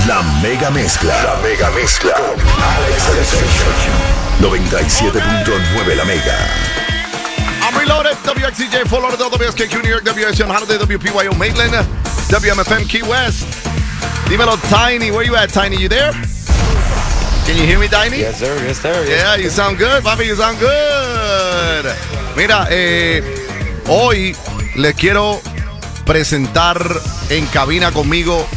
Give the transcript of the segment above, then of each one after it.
La mega mezcla. La mega mezcla. Alex Sensation. 97.9 La Mega. I'm reloaded. WXCJ, Fort Lauderdale, WSKQ, New York, WSN, Holiday, WPYO, Maitland, WMFM, Key West. Dímelo, Tiny. Where you at, Tiny? You there? Can you hear me, Tiny? Yes, sir. Yes, sir. Yeah, you sound good, papi. You sound good. Mira, hoy les quiero presentar en cabina conmigo.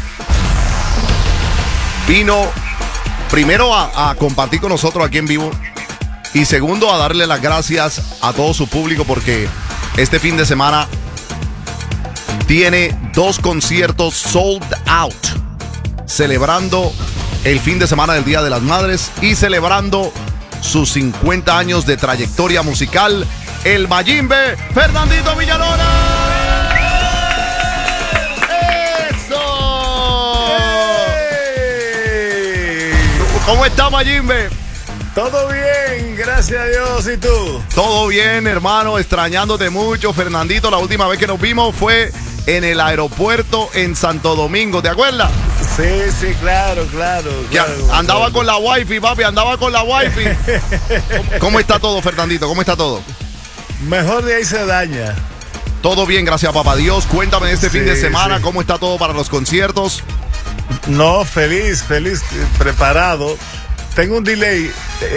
Vino primero a compartir con nosotros aquí en vivo y segundo a darle las gracias a todo su público porque este fin de semana tiene 2 conciertos sold out, celebrando el fin de semana del Día de las Madres y celebrando sus 50 años de trayectoria musical, el Mayimbe Fernandito Villalona. ¿Cómo está, Mayimbe? Todo bien, gracias a Dios. ¿Y tú? Todo bien, hermano, extrañándote mucho. Fernandito, la última vez que nos vimos fue en el aeropuerto en Santo Domingo, ¿te acuerdas? Sí, claro. Andaba con la wifi, papi, andaba con la wifi. ¿Cómo está todo, Fernandito? ¿Cómo está todo? Mejor de ahí se daña. Todo bien, gracias a papá Dios. Cuéntame de este fin de semana, sí. ¿Cómo está todo para los conciertos? No, feliz, preparado. Tengo un delay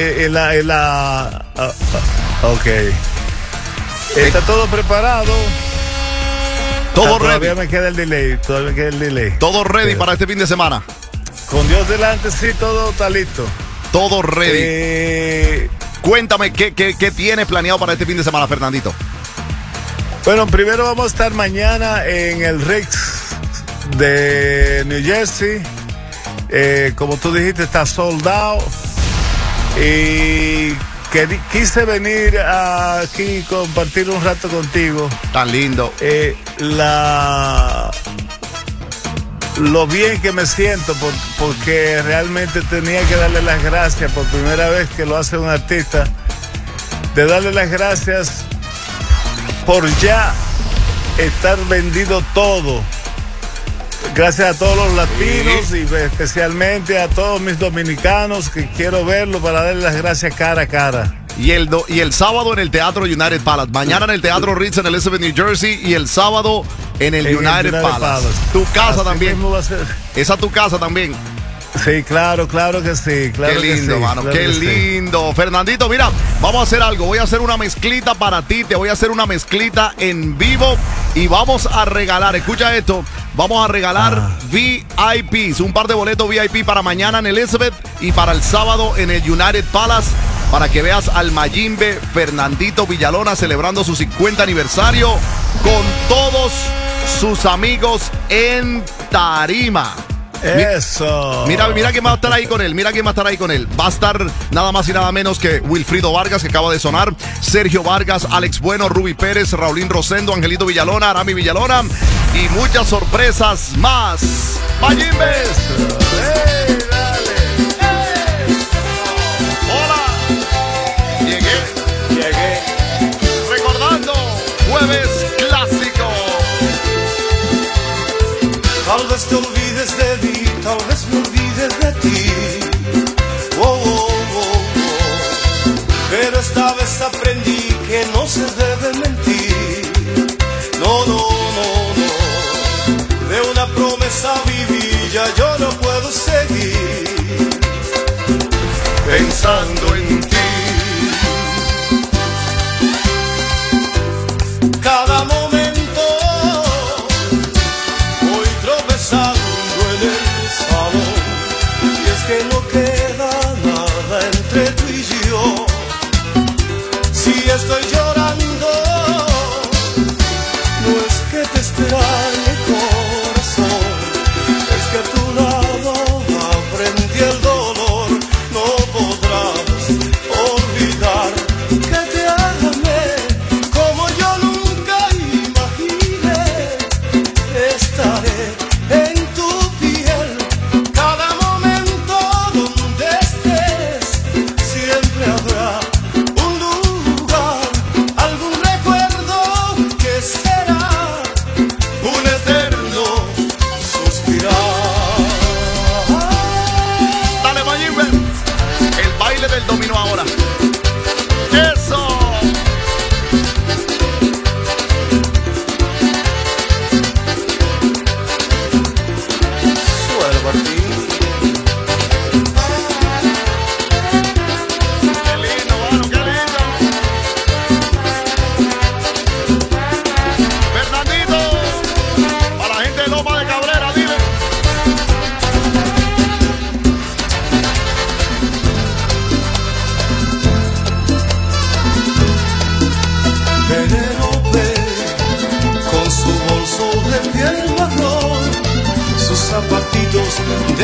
ok. Está todo preparado. Todo ready. Todavía me queda el delay. Todo ready para este fin de semana. Con Dios delante, sí, todo está listo. Todo ready. Cuéntame, ¿qué tienes planeado para este fin de semana, Fernandito? Bueno, primero vamos a estar mañana en el Ricks de New Jersey. Como tú dijiste, está sold out. Y quise venir aquí y compartir un rato contigo. Tan lindo. Lo bien que me siento porque realmente tenía que darle las gracias por primera vez que lo hace un artista, de darle las gracias por ya estar vendido todo. Gracias a todos los latinos y especialmente a todos mis dominicanos que quiero verlo para darle las gracias cara a cara. Y el sábado en el Teatro United Palace. Mañana en el Teatro Ritz en Elizabeth, New Jersey. Y el sábado en el United Palace. Tu casa así también. Mismo va a ser. Esa es tu casa también. Sí, claro que sí. Claro, qué lindo, mano. Qué lindo. Sí. Fernandito, mira, vamos a hacer algo. Voy a hacer una mezclita para ti. Te voy a hacer una mezclita en vivo. Y vamos a regalar, escucha esto. Vamos a regalar VIPs. Un par de boletos VIP para mañana en Elizabeth y para el sábado en el United Palace. Para que veas al Mayimbe Fernandito Villalona celebrando su 50 aniversario con todos sus amigos en tarima. Eso. Mira quién va a estar ahí con él. Va a estar nada más y nada menos que Wilfrido Vargas, que acaba de sonar, Sergio Vargas, Alex Bueno, Ruby Pérez, Raulín Rosendo, Angelito Villalona, Arami Villalona y muchas sorpresas más. ¡Mayimbe! Llegué. Recordando, jueves clásico. Tal vez te olvides de mí, tal vez me olvides de ti. Pero esta vez aprendí que no se debe mentir. No. De una promesa viví, ya yo no puedo seguir pensando en ti. Cada momento voy tropezando en el salón, y es que no queda nada entre tú y yo. Si estoy llorando, no es que te extrañe, corazón, es que a tu lado aprendí el dolor. No podrás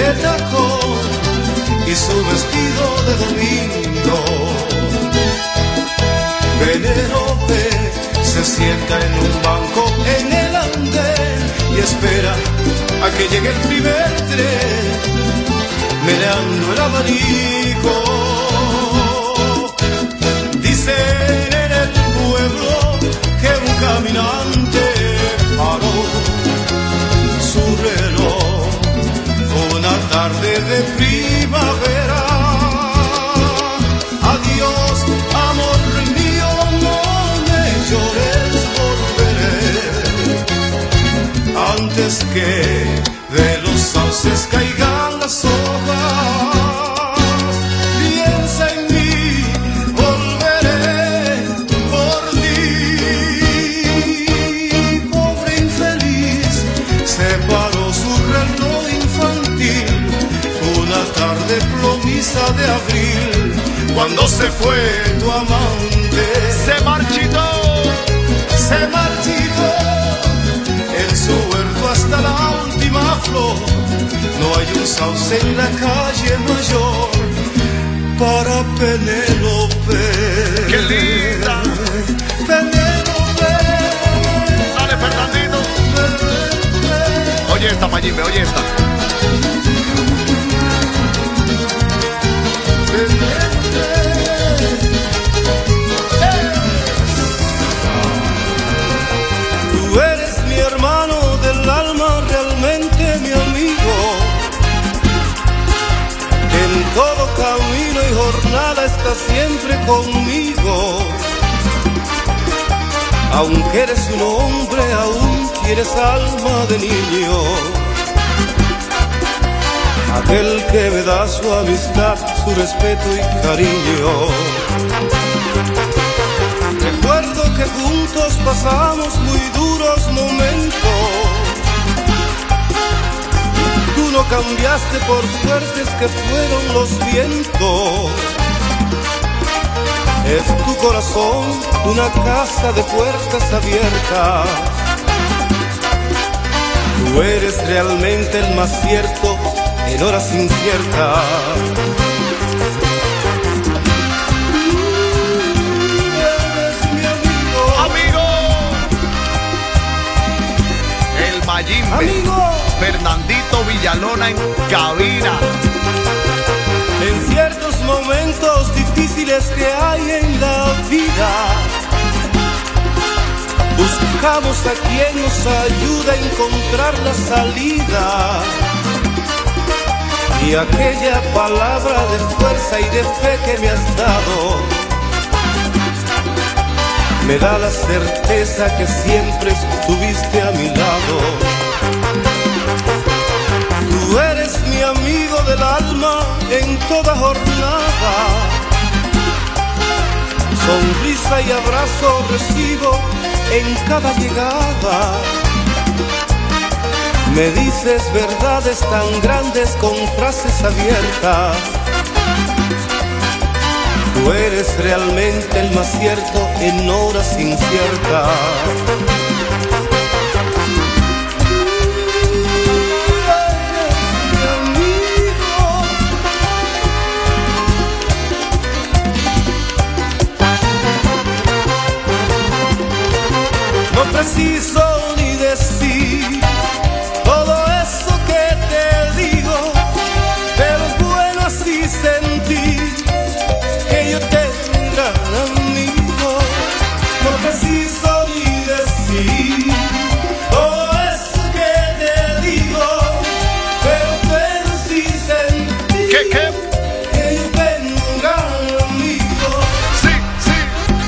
de tacón y su vestido de domingo. Penélope se sienta en un banco en el andén y espera a que llegue el primer tren, meneando el abanico. Dicen en el pueblo que un caminante paró su reloj una tarde de primavera. Adiós, amor mío, no me llores, volveré antes que de los sauces caigan las hojas. Piensa en mí, volveré por ti. Pobre infeliz, se paró su reloj infantil una tarde plomiza de abril, cuando se fue tu amante. Se marchitó. Se marchitó en su huerto hasta la última flor. No hay un sauce en la calle mayor para Penélope. ¡Qué linda! Penélope. Dale, Fernandito. Oye esta, Mayimbe, oye esta. Tú eres mi hermano del alma, realmente mi amigo. En todo camino y jornada estás siempre conmigo. Aunque eres un hombre, aún tienes alma de niño. Aquel que me da su amistad, su respeto y cariño. Recuerdo que juntos pasamos muy duros momentos. Tú no cambiaste por fuertes que fueron los vientos. Es tu corazón una casa de puertas abiertas. Tú eres realmente el más cierto en horas inciertas. Eres mi amigo. Amigo. El Mayimbe. Amigo. Fernandito Villalona en cabina. En ciertos momentos difíciles que hay en la vida, buscamos a quien nos ayude a encontrar la salida. Y aquella palabra de fuerza y de fe que me has dado me da la certeza que siempre estuviste a mi lado. Tú eres mi amigo del alma en toda jornada. Sonrisa y abrazo recibo en cada llegada. Me dices verdades tan grandes con frases abiertas. Tú eres realmente el más cierto en horas inciertas. No preciso ni decir todo eso que te digo, pero es bueno así sentir que yo tengo un gran amigo. No preciso ni decir todo eso que te digo, pero es bueno así sentir ¿Qué? que yo tengo un gran amigo. Sí, sí.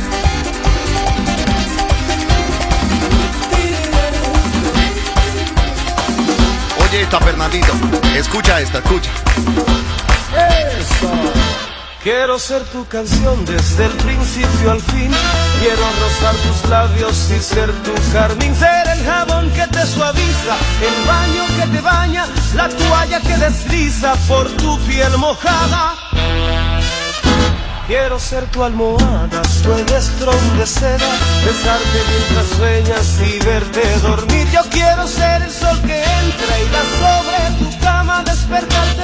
Oye esta, Fernandito. Escucha esta, escucha. Eso. Quiero ser tu canción desde el principio al fin. Quiero rozar tus labios y ser tu carmín. Ser el jabón que te suaviza, el baño que te baña, la toalla que desliza por tu piel mojada. Quiero ser tu almohada, tu estrón de seda, besarte mientras sueñas y verte dormir. Yo quiero ser el sol que entra y la sobre tu cama despertar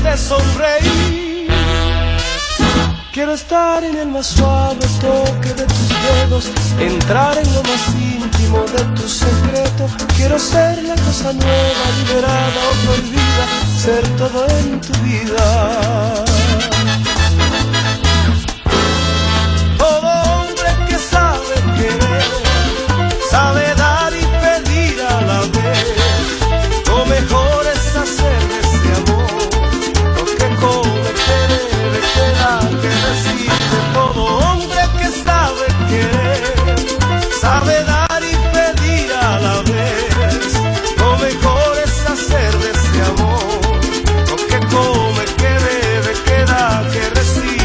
verte sonreír. Quiero estar en el más suave toque de tus dedos, entrar en lo más íntimo de tu secreto. Quiero ser la cosa nueva, liberada o prohibida, ser todo en tu vida. Todo hombre que sabe querer, sabe dar y pedir a la vez. Lo mejor es hacer de ese amor lo que come, que debe, que da, que recibe. Todo hombre que sabe querer, sabe dar y pedir a la vez. Lo mejor es hacer de ese amor lo que come, que debe, que da, que recibe.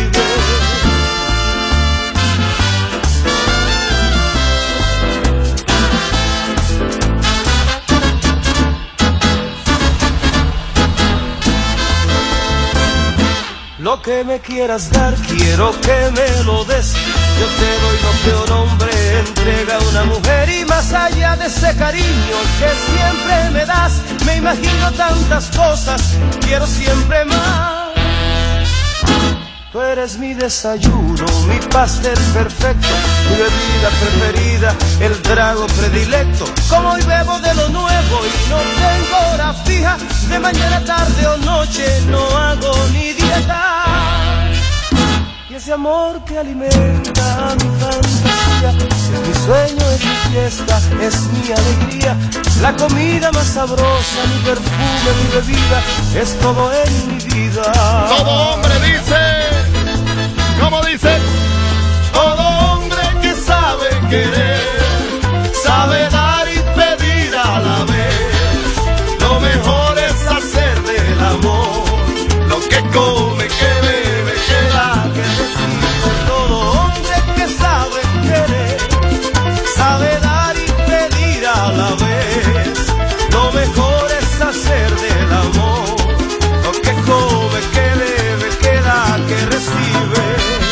Lo que me quieras dar, quiero que me lo des. Yo te doy lo que un hombre entrega a una mujer. Y más allá de ese cariño que siempre me das, me imagino tantas cosas, quiero siempre más. Tú eres mi desayuno, mi pastel perfecto, mi bebida preferida, el trago predilecto. Como hoy bebo de lo nuevo y no tengo hora fija, de mañana, tarde o noche no hago ni dieta. Y ese amor que alimenta mi fantasía, es mi sueño, es mi fiesta, es mi alegría. La comida más sabrosa, mi perfume, mi bebida, es todo en mi vida. Todo hombre dice, ¿cómo dice? Todo hombre que sabe querer, sabe dar y pedir a la vez. Lo mejor es hacer del amor lo que come, que bebe, que da, que recibe. Todo hombre que sabe querer, sabe dar y pedir a la vez. Lo mejor es hacer del amor lo que come, que bebe, que da, que recibe.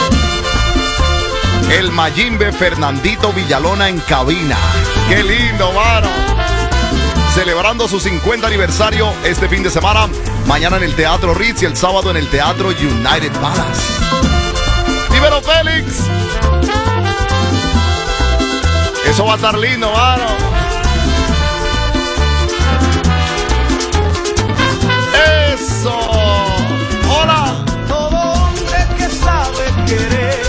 El Mayimbe Fernandito Villalona en cabina. ¡Qué lindo, mano! Celebrando su 50 aniversario este fin de semana. Mañana en el Teatro Ritz y el sábado en el Teatro United Palace. ¡Dímelo, Félix! Eso va a estar lindo, mano. ¡Eso! ¡Hola! Todo hombre que sabe querer,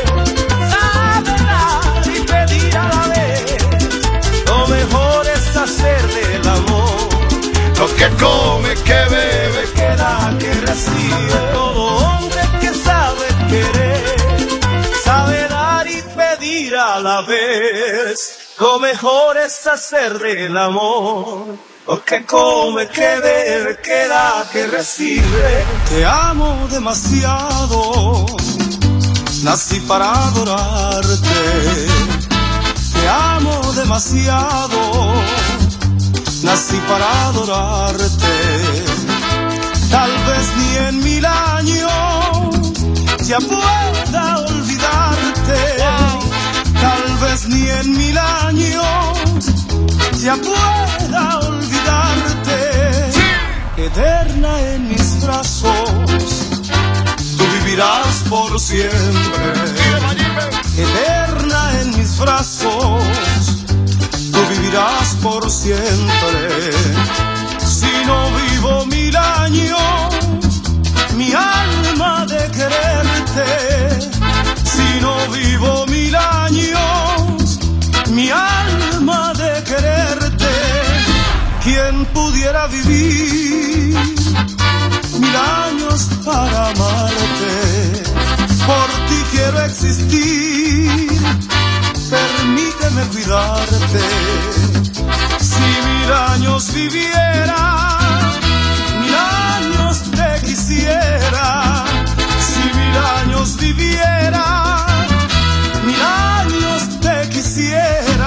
hacer del amor lo que come, que bebe, que da, que recibe. Todo hombre que sabe querer, sabe dar y pedir a la vez. Lo mejor es hacer del amor lo que come, que bebe, que da, que recibe. Te amo demasiado, nací para adorarte. Te amo demasiado, nací para adorarte. Tal vez ni en 1000 años ya pueda olvidarte. Tal vez ni en 1000 años ya pueda olvidarte. Eterna en mis brazos, tú vivirás por siempre. Eterna en mis brazos, tú vivirás por siempre. Si no vivo 1000 años, mi alma de quererte. Si no vivo 1000 años, mi alma de quererte. ¿Quién pudiera vivir 1000 años para amarte? Por ti quiero existir, permíteme cuidarte. Si 1000 años viviera, 1000 años te quisiera. Si 1000 años viviera, 1000 años te quisiera.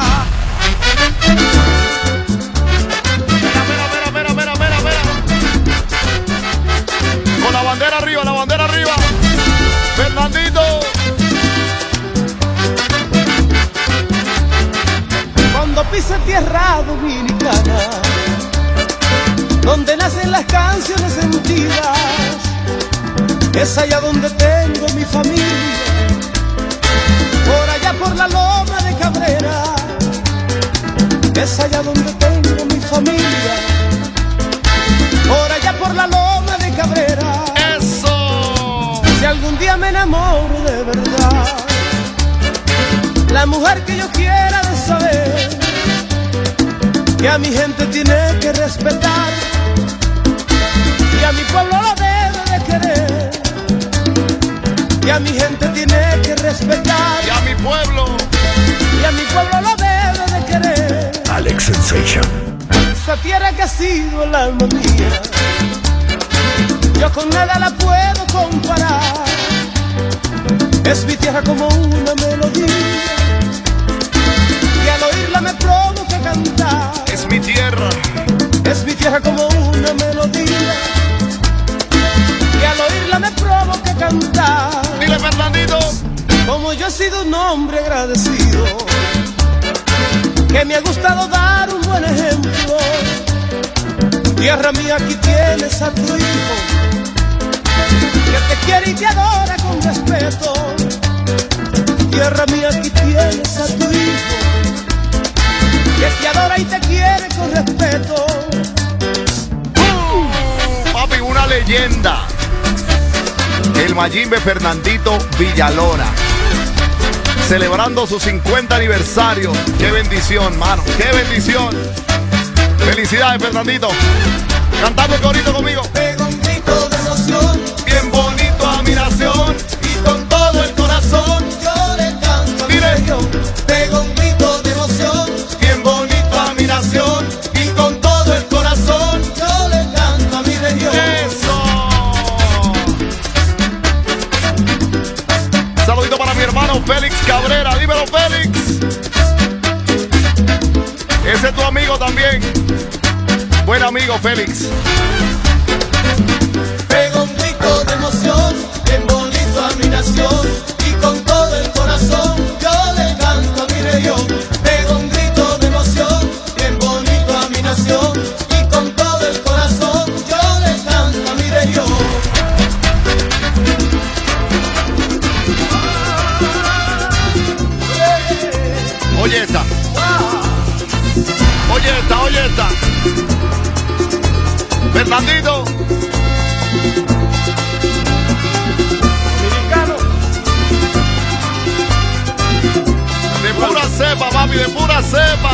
Mira. Con la bandera arriba, la bandera arriba. Fernandito. Cuando pise tierra dominicana, donde nacen las canciones sentidas, es allá donde tengo mi familia, por allá por la loma de Cabrera, es allá donde tengo mi familia, por allá por la loma de Cabrera. ¡Eso! Si algún día me enamoro de verdad, la mujer que yo quiera de saber, que a mi gente tiene que respetar y a mi pueblo lo debe de querer, que a mi gente tiene que respetar Y a mi pueblo. y a mi pueblo lo debe de querer. Alex Sensation. Esa tierra que ha sido el alma mía, yo con nada la puedo comparar. Es mi tierra como una melodía y al oírla me provoca cantar. Es mi tierra. Es mi tierra como una melodía y al oírla me provoca cantar. Dile, Fernandito. Como yo he sido un hombre agradecido, que me ha gustado dar un buen ejemplo. Tierra mía, aquí tienes a tu hijo, que te quiere y te adora con respeto. Tierra mía, aquí tienes a tu hijo, que te adora y te quiere con respeto. Papi, una leyenda. El Mayimbe Fernandito Villalona, celebrando su 50 aniversario. Qué bendición, mano, qué bendición. Felicidades, Fernandito. Cantando el corito conmigo. Pega un grito de emoción, Bien bonito a mi nación y con todo el corazón yo le canto a mi Mire. región. Pega un grito de emoción, Bien bonito a mi nación. y con todo el corazón yo le canto a mi región. ¡Eso! Saludito para mi hermano Félix Cabrera. Dímelo, Félix. Ese es tu amigo también. Buen amigo, Félix. Pego un grito de emoción, bien bonito a mi nación, y con todo el corazón yo le canto a mi región. Pego un grito de emoción, bien bonito a mi nación, y con todo el corazón yo le canto a mi región. Oye esta. Oye esta, oye esta. Fernandito. Dominicano, De pura cepa, papi, de pura cepa.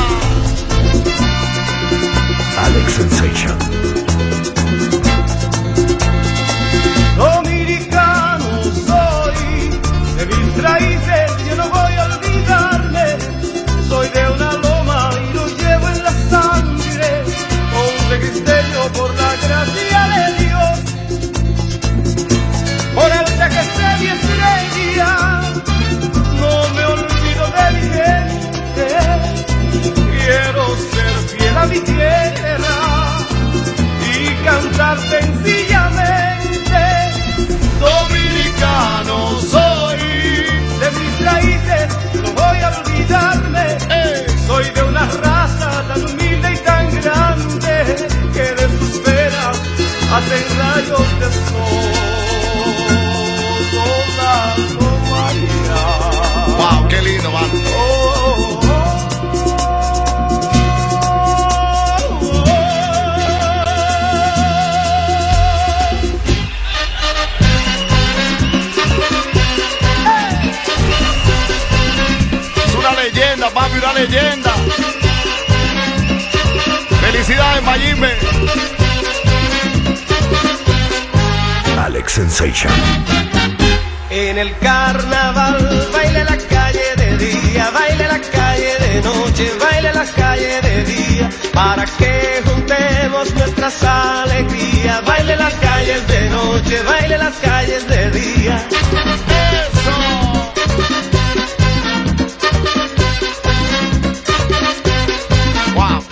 Alex Sensation. dominicano soy, de mis raíces yo no voy a olvidarme. Soy de una loma y lo llevo en la sangre, hombre cristeño por la gracia de Dios. Por alta que sea mi estrella, no me olvido de mi gente. Quiero ser fiel a mi tierra y cantar sencillamente. Dominicano soy, de mis raíces no voy a olvidarme. Soy de una raza tan humilde y tan grande que de sus venas hacen rayos de sol. Soldado María. Wow, qué lindo, mano. Es una leyenda, papi, una leyenda. Felicidades, Mayimbe. Alex Sensation. En el carnaval baile la calle de día, baile la calle de noche, baile la calle de día, para que juntemos nuestras alegrías. Baile las calles de noche, baile las calles de día. Wow.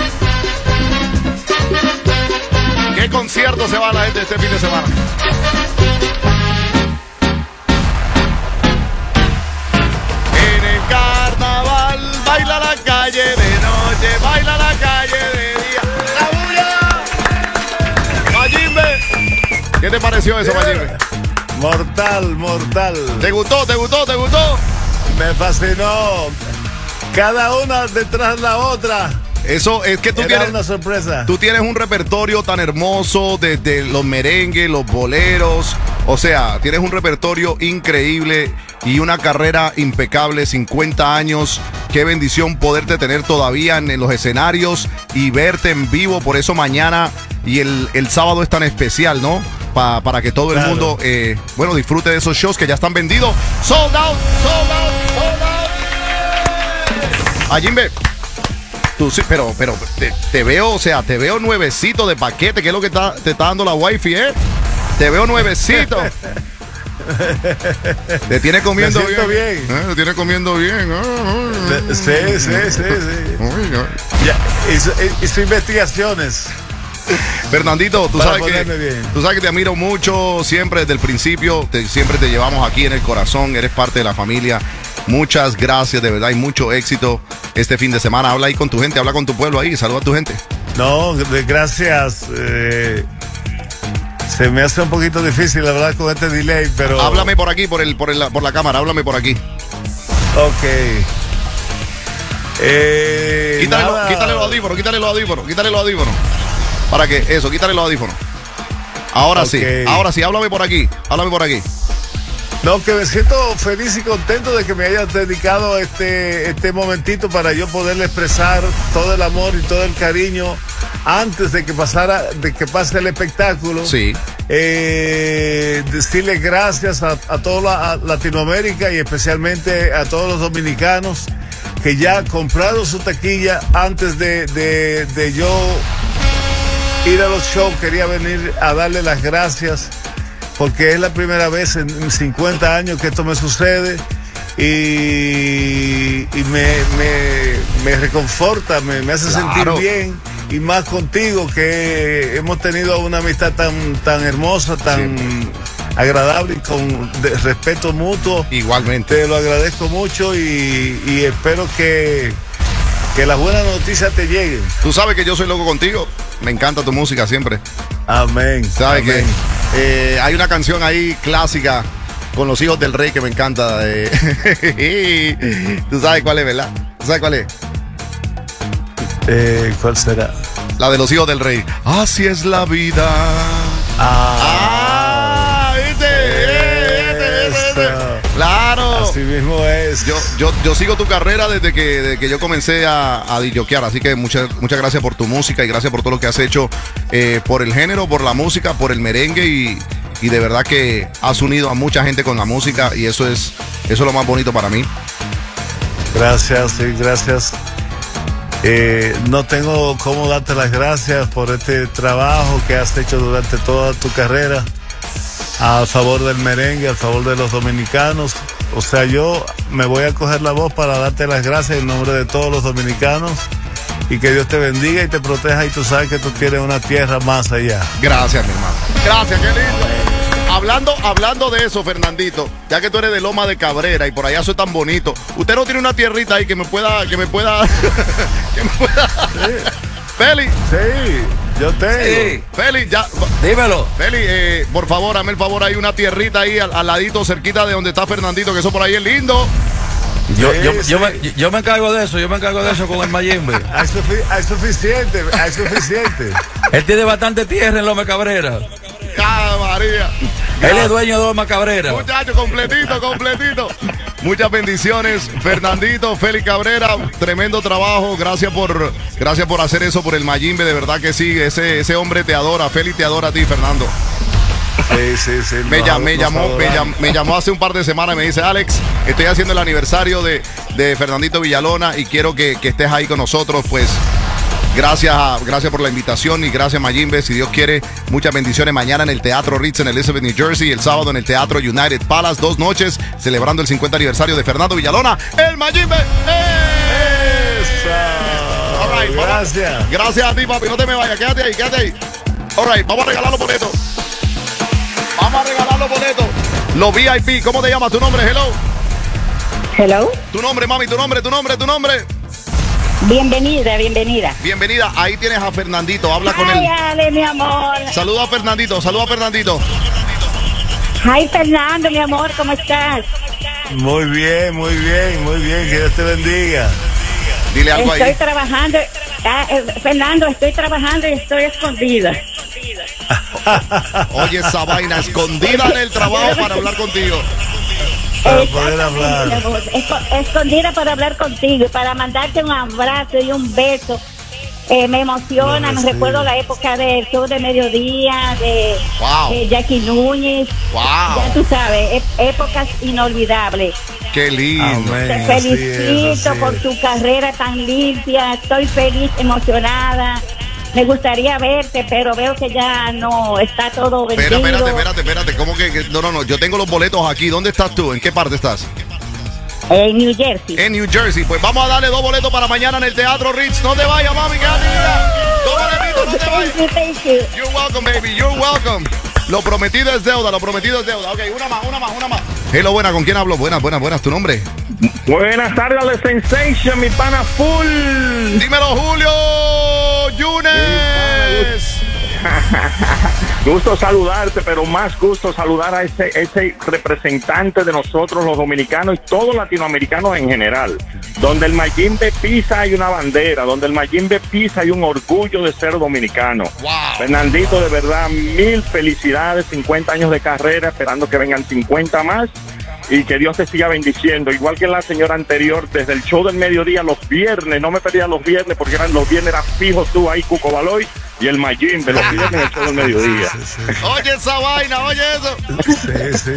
¿Qué concierto se va a la gente este fin de semana? En el carnaval baila la calle de noche, baila la calle de día. ¡La bulla! Mayimbe. ¿Qué te pareció eso, Mayimbe? Mortal. ¿Te gustó? Me fascinó. Cada una detrás de la otra. Eso es que tú Era una sorpresa. Tú tienes un repertorio tan hermoso, desde los merengues, los boleros. O sea, tienes un repertorio increíble y una carrera impecable, 50 años. Qué bendición poderte tener todavía en los escenarios y verte en vivo. Por eso mañana y el sábado es tan especial, ¿no? Para que todo el mundo, disfrute de esos shows que ya están vendidos. Sold out. Mayimbe. Tú sí, pero te veo, te veo nuevecito de paquete, que es lo que te está dando la wifi, ¿eh? Te veo nuevecito. Te tiene comiendo bien. Te tiene comiendo bien. Sí. Ya, hizo investigaciones. Fernandito, tú sabes que te admiro mucho siempre desde el principio. Siempre te llevamos aquí en el corazón. Eres parte de la familia. Muchas gracias, de verdad, y mucho éxito este fin de semana. Habla ahí con tu gente, habla con tu pueblo ahí, saluda a tu gente. No, gracias. Se me hace un poquito difícil hablar con este delay, pero... Háblame por aquí, por la cámara, háblame por aquí. Ok. Quítale los audífonos. ¿Para qué? Eso, quítale los audífonos. Ahora sí, háblame por aquí. No, que me siento feliz y contento de que me hayas dedicado este momentito para yo poderle expresar todo el amor y todo el cariño antes de que pase el espectáculo. Sí. Decirle gracias a toda Latinoamérica y especialmente a todos los dominicanos que ya compraron su taquilla antes de yo ir a los shows. Quería venir a darle las gracias, porque es la primera vez en 50 años que esto me sucede y me reconforta, me hace sentir bien, y más contigo, que hemos tenido una amistad tan hermosa, tan agradable y con respeto mutuo. Igualmente. Te lo agradezco mucho y espero que las buenas noticias te lleguen. Tú sabes que yo soy loco contigo. Me encanta tu música siempre. Amén. ¿Sabes qué? Hay una canción ahí clásica con los Hijos del Rey que me encanta. Tú sabes cuál es, ¿verdad? ¿Tú sabes cuál es? ¿Cuál será? La de los Hijos del Rey. Así es la vida. ¿Viste? Claro. Así mismo es. Yo sigo tu carrera desde que yo comencé a disjoquear, así que muchas gracias por tu música y gracias por todo lo que has hecho por el género, por la música, por el merengue y de verdad que has unido a mucha gente con la música y eso es lo más bonito para mí. Gracias, sí, gracias. No tengo cómo darte las gracias por este trabajo que has hecho durante toda tu carrera a favor del merengue, a favor de los dominicanos. O sea, yo me voy a coger la voz para darte las gracias en nombre de todos los dominicanos y que Dios te bendiga y te proteja, y tú sabes que tú tienes una tierra más allá. Gracias, mi hermano. Gracias, qué lindo. Hablando de eso, Fernandito, ya que tú eres de Loma de Cabrera y por allá eso es tan bonito, ¿usted no tiene una tierrita ahí que me pueda Feli? Sí, yo tengo. Sí. Feli, ya. Dímelo. Feli, por favor, hazme el favor, hay una tierrita ahí al ladito, cerquita de donde está Fernandito, que eso por ahí es lindo. Yo me encargo de eso, con el Mayimbe. Hay suficiente. Él tiene bastante tierra en Loma Cabrera. ¡Ah, María! Él es dueño de Loma Cabrera. Muchachos, completito. Muchas bendiciones, Fernandito, Félix Cabrera, tremendo trabajo. Gracias por hacer eso por el Mayimbe, de verdad que sí. Ese hombre te adora, Félix te adora a ti, Fernando. Sí. Me llamó hace un par de semanas y me dice: Alex, estoy haciendo el aniversario de Fernandito Villalona y quiero que estés ahí con nosotros. Pues gracias por la invitación y gracias, Mayimbe. Si Dios quiere, muchas bendiciones mañana en el Teatro Ritz en Elizabeth, New Jersey, y el sábado en el Teatro United Palace, 2 noches celebrando el 50 aniversario de Fernando Villalona, el Mayimbe. All right, gracias. Gracias a ti, papi, no te me vayas, quédate ahí. All right, vamos a regalar los boletos. Los VIP, ¿cómo te llamas? ¿Tu nombre? Hello. Tu nombre, mami, tu nombre. Bienvenida. Ahí tienes a Fernandito, habla con él. Ale, mi amor. Saluda a Fernandito. Hi, Fernando, mi amor, ¿cómo estás? Muy bien, muy bien, muy bien. Que Dios te bendiga. Dile algo Estoy ahí. trabajando. Fernando, estoy trabajando y estoy escondida. Oye, esa vaina escondida en el trabajo para hablar contigo. Para poder hablar. Mi amor, escondida para hablar contigo y para mandarte un abrazo y un beso. Me emociona, me recuerdo la época del show de mediodía, de Jackie Núñez. Wow. Ya tú sabes, épocas inolvidables. Qué lindo. Amén. Te felicito por tu carrera tan limpia. Estoy feliz, emocionada. Me gustaría verte, pero veo que ya no está todo vendido. Espérate. ¿Cómo que? No. Yo tengo los boletos aquí. ¿Dónde estás tú? ¿En qué parte estás? En New Jersey. En New Jersey. Pues vamos a darle 2 boletos para mañana en el Teatro Ritz. No te vayas, mami, quédate allá. 2 boletitos, no te vayas. Thank you. You're welcome, baby. You're welcome. Lo prometido es deuda, Ok, una más. Hello, buena, ¿con quién hablo? Buenas, ¿tu nombre? Buenas tardes, Ale Sensation, mi pana full. Dímelo, Julio Yunes. Gusto saludarte, pero más gusto saludar a ese representante de nosotros los dominicanos y todos latinoamericanos en general. Donde el Mayimbe pisa hay una bandera, donde el Mayimbe pisa hay un orgullo de ser dominicano. Wow. Fernandito, de verdad, 1000 felicidades, 50 años de carrera, esperando que vengan 50 más. Y que Dios te siga bendiciendo, igual que la señora anterior, desde el show del mediodía, los viernes, no me perdía los viernes, porque los viernes eras fijos tú ahí, Cuco Baloy, y el Mayimbe, los viernes el show del mediodía. Sí. Oye esa vaina, oye eso. Sí.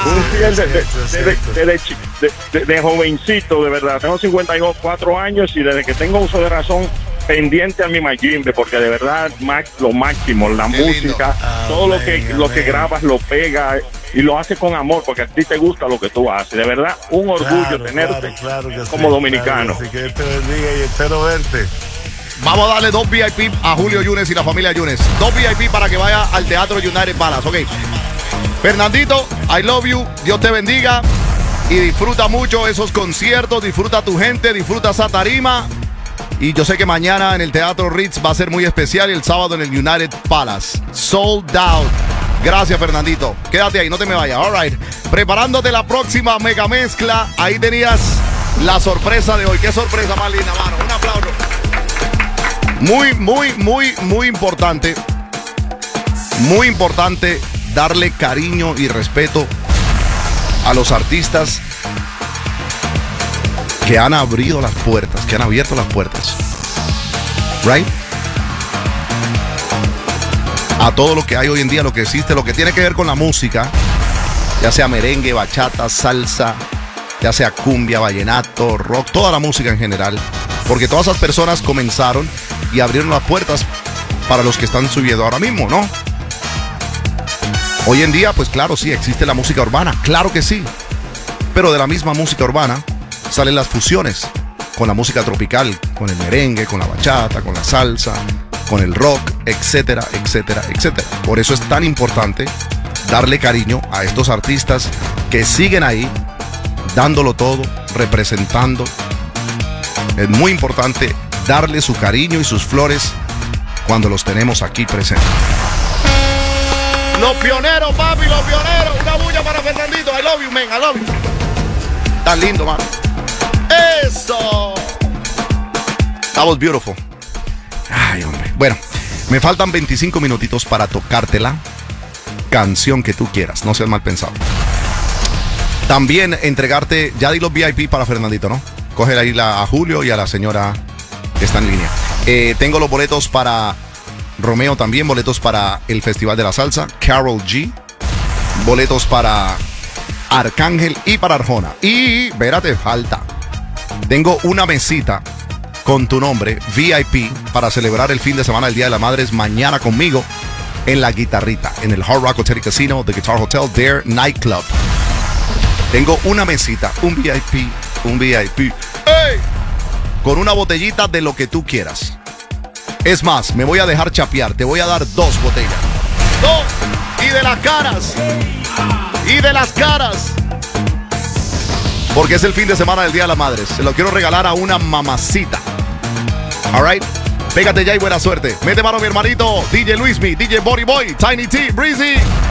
De jovencito, de verdad, tengo 54 años y desde que tengo uso de razón, pendiente a mi Mayimbe, porque de verdad, lo máximo, la Qué música, todo lo que grabas lo pega y lo hace con amor, porque a ti te gusta lo que tú haces. De verdad, un orgullo tenerte como dominicano. Así que Dios te bendiga y espero verte. Vamos a darle 2 VIP a Julio Yunes y la familia Yunes. 2 VIP para que vaya al Teatro United Palace, ok. Fernandito, I love you, Dios te bendiga y disfruta mucho esos conciertos, disfruta a tu gente, disfruta esa tarima. Y yo sé que mañana en el Teatro Ritz va a ser muy especial y el sábado en el United Palace. Sold out. Gracias, Fernandito. Quédate ahí, no te me vayas. All right. Preparándote la próxima mega mezcla. Ahí tenías la sorpresa de hoy. Qué sorpresa más linda, mano. Un aplauso. Muy importante. Muy importante darle cariño y respeto a los artistas que han abierto las puertas. Right? A todo lo que hay hoy en día, lo que existe, lo que tiene que ver con la música, ya sea merengue, bachata, salsa, ya sea cumbia, vallenato, rock, toda la música en general, porque todas esas personas comenzaron y abrieron las puertas para los que están subiendo ahora mismo, ¿no? Hoy en día, pues claro, sí, existe la música urbana, claro que sí, pero de la misma música urbana salen las fusiones con la música tropical, con el merengue, con la bachata, con la salsa, con el rock, etcétera. Por eso es tan importante darle cariño a estos artistas que siguen ahí, dándolo todo, representando. Es muy importante darle su cariño y sus flores cuando los tenemos aquí presentes. Los pioneros, papi, los pioneros. Una bulla para Fernandito. I love you, man, I love you. Tan lindo, man. ¡Eso! That was beautiful. Ay, hombre. Bueno, me faltan 25 minutitos para tocarte la canción que tú quieras. No seas mal pensado. También entregarte, ya di los VIP para Fernandito, ¿no? Cógele ahí a Julio y a la señora que está en línea. Tengo los boletos para Romeo también, boletos para el Festival de la Salsa, Karol G, boletos para Arcángel y para Arjona. Y, espérate, falta. Tengo una mesita con tu nombre, VIP, para celebrar el fin de semana del Día de las Madres mañana conmigo en La Guitarrita, en el Hard Rock Hotel y Casino, The Guitar Hotel, Dare Nightclub. Tengo una mesita, un VIP, ¡hey!, con una botellita de lo que tú quieras. Es más, me voy a dejar chapear, te voy a dar 2 botellas. 2, y de las caras. Porque es el fin de semana del Día de las Madres. Se lo quiero regalar a una mamacita. Alright, pégate ya y buena suerte. Mete mano mi hermanito, DJ Luismi, DJ Body Boy, Tiny T, Breezy.